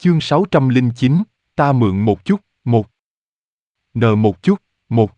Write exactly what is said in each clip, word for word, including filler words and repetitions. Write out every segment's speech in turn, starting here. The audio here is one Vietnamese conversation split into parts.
Chương sáu trăm lẻ chín, ta mượn một chút, một. Nờ một chút, một.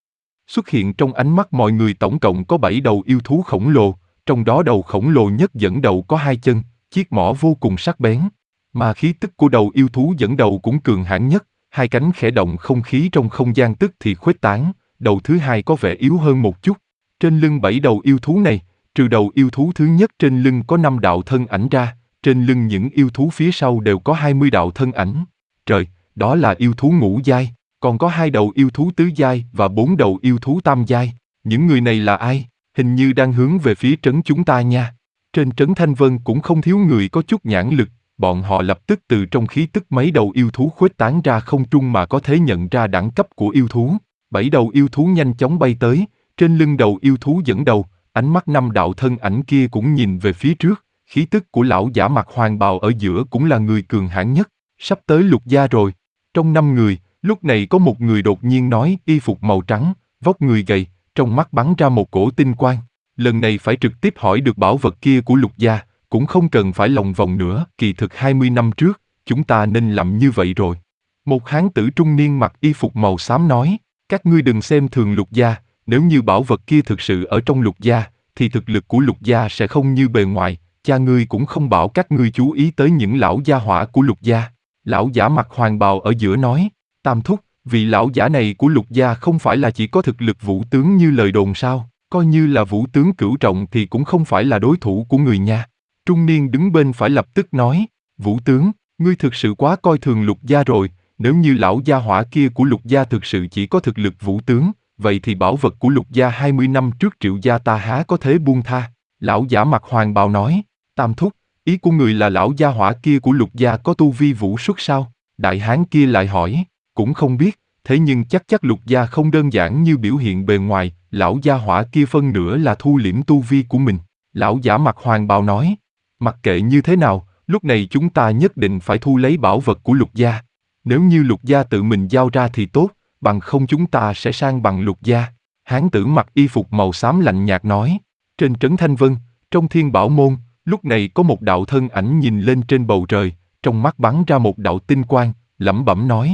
Xuất hiện trong ánh mắt mọi người tổng cộng có bảy đầu yêu thú khổng lồ, trong đó đầu khổng lồ nhất dẫn đầu có hai chân, chiếc mỏ vô cùng sắc bén. Mà khí tức của đầu yêu thú dẫn đầu cũng cường hãn nhất, hai cánh khẽ động không khí trong không gian tức thì khuếch tán, đầu thứ hai có vẻ yếu hơn một chút. Trên lưng bảy đầu yêu thú này, trừ đầu yêu thú thứ nhất trên lưng có năm đạo thân ảnh ra, trên lưng những yêu thú phía sau đều có hai mươi đạo thân ảnh. Trời, đó là yêu thú ngũ giai, còn có hai đầu yêu thú tứ giai và bốn đầu yêu thú tam giai. Những người này là ai? Hình như đang hướng về phía trấn chúng ta nha. Trên trấn Thanh Vân cũng không thiếu người có chút nhãn lực, bọn họ lập tức từ trong khí tức mấy đầu yêu thú khuếch tán ra không trung mà có thể nhận ra đẳng cấp của yêu thú. Bảy đầu yêu thú nhanh chóng bay tới, trên lưng đầu yêu thú dẫn đầu, ánh mắt năm đạo thân ảnh kia cũng nhìn về phía trước, khí tức của lão giả mặc hoàng bào ở giữa cũng là người cường hãn nhất, sắp tới Lục gia rồi. Trong năm người, lúc này có một người đột nhiên nói, y phục màu trắng, vóc người gầy, trong mắt bắn ra một cổ tinh quang. Lần này phải trực tiếp hỏi được bảo vật kia của Lục gia, cũng không cần phải lòng vòng nữa, kỳ thực hai mươi năm trước, chúng ta nên làm như vậy rồi. Một hán tử trung niên mặc y phục màu xám nói, các ngươi đừng xem thường Lục gia, nếu như bảo vật kia thực sự ở trong Lục gia, thì thực lực của Lục gia sẽ không như bề ngoài, cha ngươi cũng không bảo các ngươi chú ý tới những lão gia hỏa của Lục gia. Lão giả mặc hoàng bào ở giữa nói, Tam thúc, vị lão giả này của Lục gia không phải là chỉ có thực lực vũ tướng như lời đồn sao, coi như là vũ tướng cửu trọng thì cũng không phải là đối thủ của người nha. Trung niên đứng bên phải lập tức nói, Vũ tướng, ngươi thực sự quá coi thường Lục gia rồi, nếu như lão gia hỏa kia của Lục gia thực sự chỉ có thực lực vũ tướng, vậy thì bảo vật của Lục gia hai mươi năm trước Triệu gia ta há có thể buông tha. Lão giả mặc hoàng bào nói, Tam thúc, ý của người là lão gia hỏa kia của Lục gia có tu vi vũ xuất sao? Đại hán kia lại hỏi, cũng không biết, thế nhưng chắc chắc Lục gia không đơn giản như biểu hiện bề ngoài, lão gia hỏa kia phân nửa là thu liễm tu vi của mình. Lão giả mặc hoàng bào nói, mặc kệ như thế nào, lúc này chúng ta nhất định phải thu lấy bảo vật của Lục gia. Nếu như Lục gia tự mình giao ra thì tốt, bằng không chúng ta sẽ sang bằng Lục gia. Hán tử mặc y phục màu xám lạnh nhạt nói. Trên trấn Thanh Vân, trong Thiên Bảo Môn, lúc này có một đạo thân ảnh nhìn lên trên bầu trời, trong mắt bắn ra một đạo tinh quang, lẩm bẩm nói.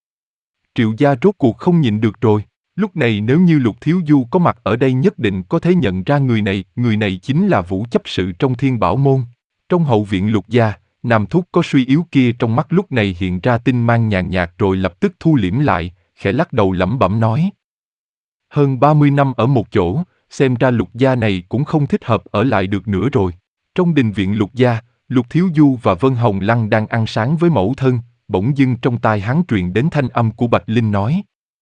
Triệu gia rốt cuộc không nhịn được rồi, lúc này nếu như Lục Thiếu Du có mặt ở đây nhất định có thể nhận ra người này, người này chính là Vũ chấp sự trong Thiên Bảo Môn. Trong hậu viện Lục gia, nam thúc có suy yếu kia trong mắt lúc này hiện ra tinh mang nhàn nhạt rồi lập tức thu liễm lại, khẽ lắc đầu lẩm bẩm nói. Hơn ba mươi năm ở một chỗ, xem ra Lục gia này cũng không thích hợp ở lại được nữa rồi. Trong đình viện Lục gia, Lục Thiếu Du và Vân Hồng Lăng đang ăn sáng với mẫu thân, bỗng dưng trong tai hắn truyền đến thanh âm của Bạch Linh nói.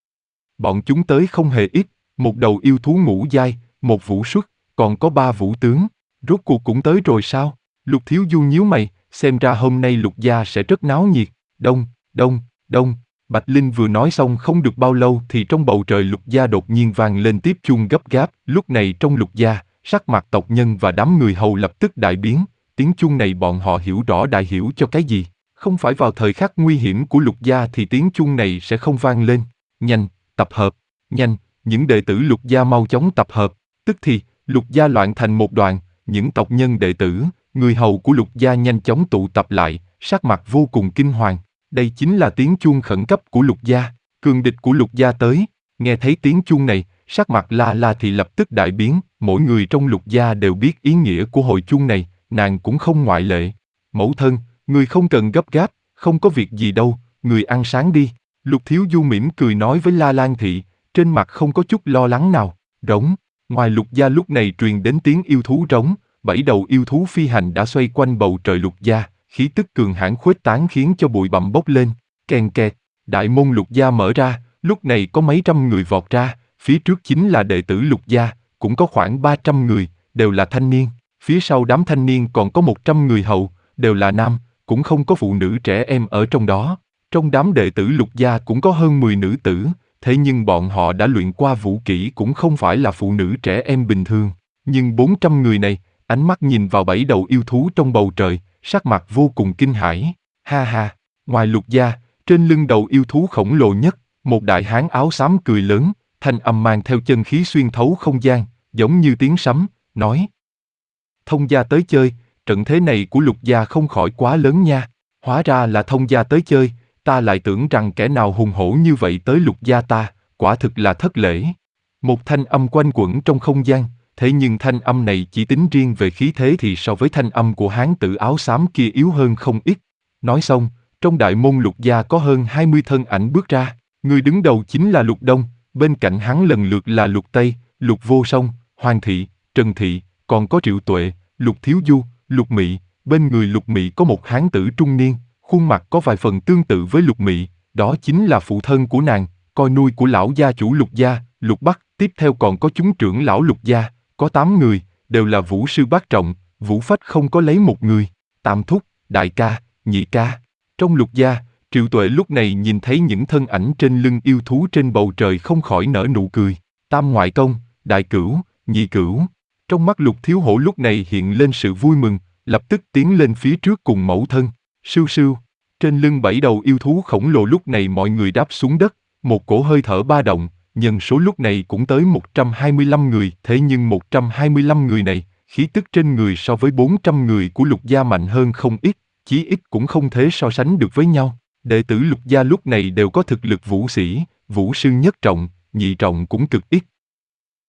Bọn chúng tới không hề ít, một đầu yêu thú ngũ giai, một vũ xuất, còn có ba vũ tướng, rốt cuộc cũng tới rồi sao? Lục Thiếu Du nhíu mày, xem ra hôm nay Lục gia sẽ rất náo nhiệt. Đông, đông, đông. Bạch Linh vừa nói xong không được bao lâu thì trong bầu trời Lục gia đột nhiên vang lên tiếp chuông gấp gáp. Lúc này trong Lục gia, sắc mặt tộc nhân và đám người hầu lập tức đại biến. Tiếng chuông này bọn họ hiểu rõ đại hiểu cho cái gì. Không phải vào thời khắc nguy hiểm của Lục gia thì tiếng chuông này sẽ không vang lên. Nhanh, tập hợp, nhanh, những đệ tử Lục gia mau chóng tập hợp. Tức thì, Lục gia loạn thành một đoàn, những tộc nhân đệ tử, người hầu của Lục gia nhanh chóng tụ tập lại, sắc mặt vô cùng kinh hoàng. Đây chính là tiếng chuông khẩn cấp của Lục gia, cường địch của Lục gia tới. Nghe thấy tiếng chuông này, sắc mặt La La thì lập tức đại biến, mỗi người trong Lục gia đều biết ý nghĩa của hồi chuông này, nàng cũng không ngoại lệ. Mẫu thân, người không cần gấp gáp, không có việc gì đâu, người ăn sáng đi. Lục Thiếu Du mỉm cười nói với La Lan Thị, trên mặt không có chút lo lắng nào. Rống, ngoài Lục gia lúc này truyền đến tiếng yêu thú rống, bảy đầu yêu thú phi hành đã xoay quanh bầu trời Lục gia, khí tức cường hãn khuếch tán khiến cho bụi bặm bốc lên. Kèn kẹt, đại môn Lục gia mở ra, lúc này có mấy trăm người vọt ra, phía trước chính là đệ tử Lục gia, cũng có khoảng ba trăm người, đều là thanh niên. Phía sau đám thanh niên còn có một trăm người hầu, đều là nam, cũng không có phụ nữ trẻ em ở trong đó. Trong đám đệ tử Lục gia cũng có hơn mười nữ tử, thế nhưng bọn họ đã luyện qua vũ kỹ cũng không phải là phụ nữ trẻ em bình thường. Nhưng bốn trăm người này, ánh mắt nhìn vào bảy đầu yêu thú trong bầu trời, sắc mặt vô cùng kinh hãi. Ha ha, ngoài Lục gia, trên lưng đầu yêu thú khổng lồ nhất, một đại hán áo xám cười lớn, thanh âm mang theo chân khí xuyên thấu không gian, giống như tiếng sấm, nói. Thông gia tới chơi, trận thế này của Lục gia không khỏi quá lớn nha. Hóa ra là Thông gia tới chơi, ta lại tưởng rằng kẻ nào hùng hổ như vậy tới Lục gia ta, quả thực là thất lễ. Một thanh âm quanh quẩn trong không gian, thế nhưng thanh âm này chỉ tính riêng về khí thế thì so với thanh âm của hán tử áo xám kia yếu hơn không ít. Nói xong, trong đại môn Lục gia có hơn hai mươi thân ảnh bước ra, người đứng đầu chính là Lục Đông, bên cạnh hắn lần lượt là Lục Tây, Lục Vô Song, Hoàng Thị, Trần Thị, còn có Triệu Tuệ, Lục Thiếu Du, Lục Mị, bên người Lục Mị có một hán tử trung niên, khuôn mặt có vài phần tương tự với Lục Mị, đó chính là phụ thân của nàng, coi nuôi của lão gia chủ Lục gia, Lục Bắc, tiếp theo còn có chúng trưởng lão Lục gia, có tám người, đều là vũ sư bát trọng, Vũ Phách không có lấy một người, Tam thúc, đại ca, nhị ca. Trong Lục gia, Triệu Tuệ lúc này nhìn thấy những thân ảnh trên lưng yêu thú trên bầu trời không khỏi nở nụ cười. Tam ngoại công, đại cửu, nhị cửu. Trong mắt Lục Thiếu Hổ lúc này hiện lên sự vui mừng, lập tức tiến lên phía trước cùng mẫu thân. Sưu sưu. Trên lưng bảy đầu yêu thú khổng lồ lúc này mọi người đáp xuống đất, một cổ hơi thở ba động, nhân số lúc này cũng tới một trăm hai mươi lăm người, thế nhưng một trăm hai mươi lăm người này, khí tức trên người so với bốn trăm người của Lục gia mạnh hơn không ít, chí ít cũng không thể so sánh được với nhau. Đệ tử Lục gia lúc này đều có thực lực vũ sĩ, vũ sư nhất trọng, nhị trọng cũng cực ít,